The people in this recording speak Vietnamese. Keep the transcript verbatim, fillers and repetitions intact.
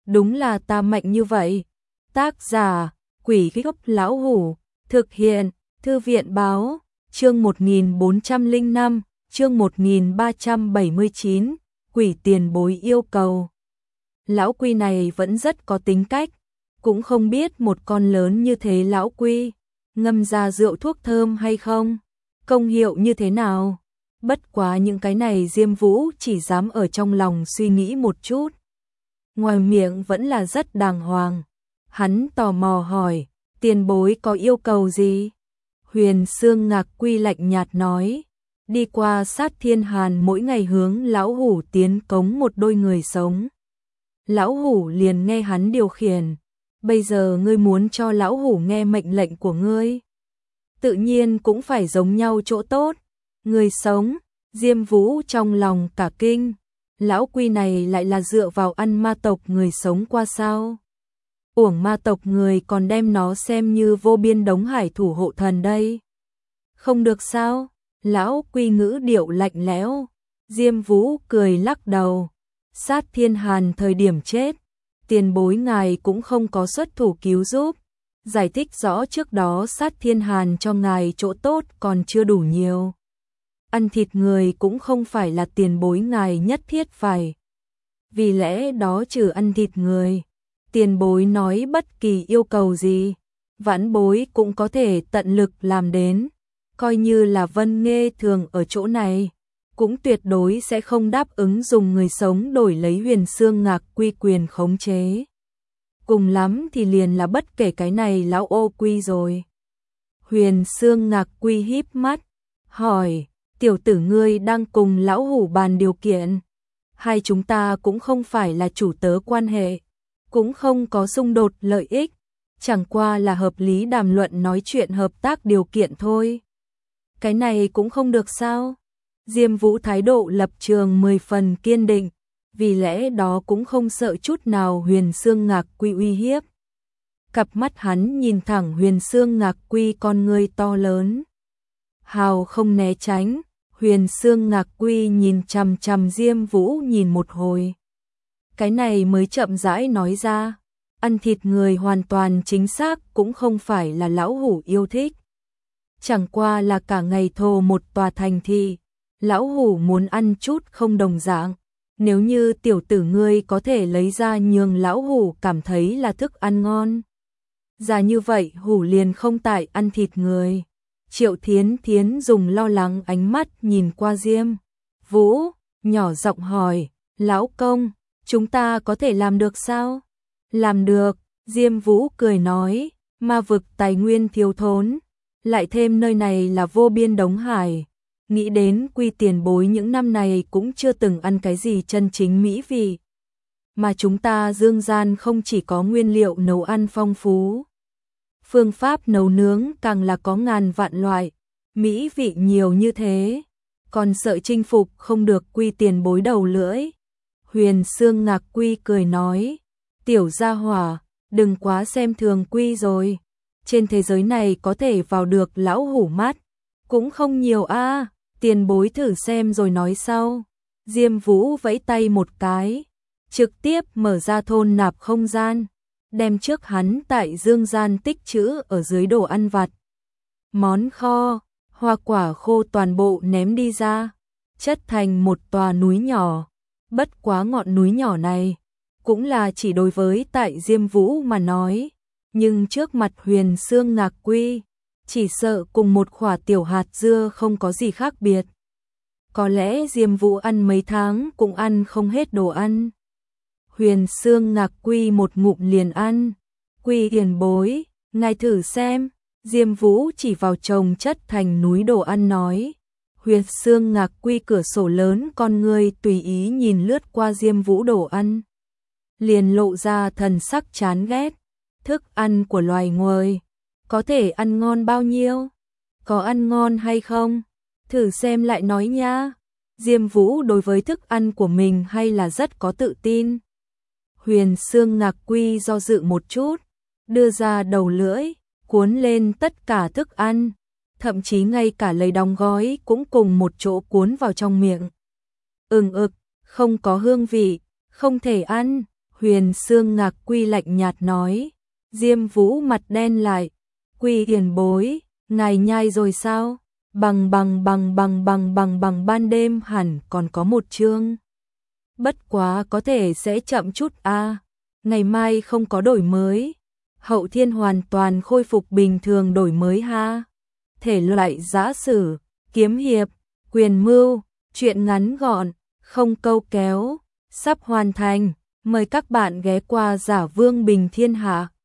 đúng là ta mạnh như vậy. Tác giả, Quỷ Gốc Lão Hủ, thực hiện, Thư viện Báo, chương một nghìn bốn trăm lẻ năm, chương một nghìn ba trăm bảy mươi chín, Quỷ tiền bối yêu cầu. Lão Quy này vẫn rất có tính cách, cũng không biết một con lớn như thế Lão Quy ngâm ra rượu thuốc thơm hay không, công hiệu như thế nào. Bất quá những cái này Diêm Vũ chỉ dám ở trong lòng suy nghĩ một chút, ngoài miệng vẫn là rất đàng hoàng. Hắn tò mò hỏi, tiền bối có yêu cầu gì? Huyền Xương Ngạc Quy lạnh nhạt nói, đi qua Sát Thiên Hàn mỗi ngày hướng Lão Hủ tiến cống một đôi người sống. Lão Hủ liền nghe hắn điều khiển, bây giờ ngươi muốn cho Lão Hủ nghe mệnh lệnh của ngươi, tự nhiên cũng phải giống nhau chỗ tốt. Người sống, Diêm Vũ trong lòng cả kinh, Lão Quy này lại là dựa vào ăn ma tộc người sống qua sao? Uổng ma tộc người còn đem nó xem như vô biên đống hải thủ hộ thần đây. Không được sao? Lão Quy ngữ điệu lạnh lẽo. Diêm Vũ cười lắc đầu. Sát Thiên Hàn thời điểm chết, tiền bối ngài cũng không có xuất thủ cứu giúp. Giải thích rõ trước đó Sát Thiên Hàn cho ngài chỗ tốt còn chưa đủ nhiều. Ăn thịt người cũng không phải là tiền bối ngài nhất thiết phải. Vì lẽ đó trừ ăn thịt người, tiền bối nói bất kỳ yêu cầu gì, vãn bối cũng có thể tận lực làm đến. Coi như là Vân Nghê thường ở chỗ này, cũng tuyệt đối sẽ không đáp ứng dùng người sống đổi lấy Huyền Xương Ngạc Quy quyền khống chế. Cùng lắm thì liền là bất kể cái này Lão Ô Quy rồi. Huyền Xương Ngạc Quy híp mắt, hỏi, tiểu tử ngươi đang cùng Lão Hủ bàn điều kiện. Hai chúng ta cũng không phải là chủ tớ quan hệ, cũng không có xung đột lợi ích, chẳng qua là hợp lý đàm luận nói chuyện hợp tác điều kiện thôi. Cái này cũng không được sao? Diêm Vũ thái độ lập trường mười phần kiên định, vì lẽ đó cũng không sợ chút nào Huyền Xương Ngạc Quy uy hiếp. Cặp mắt hắn nhìn thẳng Huyền Xương Ngạc Quy con ngươi to lớn, hào không né tránh. Huyền Xương Ngạc Quy nhìn chằm chằm Diêm Vũ nhìn một hồi, cái này mới chậm rãi nói ra, ăn thịt người hoàn toàn chính xác cũng không phải là Lão Hủ yêu thích. Chẳng qua là cả ngày thồ một tòa thành thị, Lão Hủ muốn ăn chút không đồng dạng. Nếu như tiểu tử ngươi có thể lấy ra nhường Lão Hủ cảm thấy là thức ăn ngon, ra như vậy Hủ liền không tại ăn thịt người. Triệu Thiến Thiến dùng lo lắng ánh mắt nhìn qua Diêm Vũ, nhỏ giọng hỏi, Lão Công, chúng ta có thể làm được sao? Làm được, Diêm Vũ cười nói, ma vực tài nguyên thiếu thốn, lại thêm nơi này là vô biên đống hải. Nghĩ đến Quy tiền bối những năm này cũng chưa từng ăn cái gì chân chính mỹ vị. Mà chúng ta dương gian không chỉ có nguyên liệu nấu ăn phong phú, phương pháp nấu nướng càng là có ngàn vạn loại, mỹ vị nhiều như thế, còn sợ chinh phục không được Quy tiền bối đầu lưỡi. Huyền Xương Ngạc Quy cười nói, tiểu gia hỏa, đừng quá xem thường Quy rồi. Trên thế giới này có thể vào được Lão Hủ mắt cũng không nhiều a, tiền bối thử xem rồi nói sau. Diêm Vũ vẫy tay một cái, trực tiếp mở ra thôn nạp không gian, đem trước hắn tại dương gian tích trữ ở dưới đồ ăn vặt, món kho, hoa quả khô toàn bộ ném đi ra, chất thành một tòa núi nhỏ. Bất quá ngọn núi nhỏ này cũng là chỉ đối với tại Diêm Vũ mà nói, nhưng trước mặt Huyền Xương Ngạc Quy, chỉ sợ cùng một quả tiểu hạt dưa không có gì khác biệt. Có lẽ Diêm Vũ ăn mấy tháng cũng ăn không hết đồ ăn. Huyền Xương Ngạc Quy một ngụm liền ăn. Quy tiền bối, ngài thử xem. Diêm Vũ chỉ vào chồng chất thành núi đồ ăn nói. Huyền Xương Ngạc Quy cửa sổ lớn con ngươi tùy ý nhìn lướt qua Diêm Vũ đồ ăn, liền lộ ra thần sắc chán ghét. Thức ăn của loài người có thể ăn ngon bao nhiêu? Có ăn ngon hay không? Thử xem lại nói nha. Diêm Vũ đối với thức ăn của mình hay là rất có tự tin. Huyền Xương Ngạc Quy do dự một chút, đưa ra đầu lưỡi, cuốn lên tất cả thức ăn, thậm chí ngay cả lấy đóng gói cũng cùng một chỗ cuốn vào trong miệng. Ừng ực, không có hương vị, không thể ăn. Huyền Xương Ngạc Quy lạnh nhạt nói. Diêm Vũ mặt đen lại. Quy tiền bối, ngài nhai rồi sao? Bằng bằng bằng bằng bằng bằng bằng ban đêm hẳn còn có một chương. Bất quá có thể sẽ chậm chút a. À. Ngày mai không có đổi mới. Hậu thiên hoàn toàn khôi phục bình thường đổi mới ha. Thể loại giã sử, kiếm hiệp, quyền mưu, truyện ngắn gọn, không câu kéo, sắp hoàn thành. Mời các bạn ghé qua Giả Vương Bình Thiên Hạ.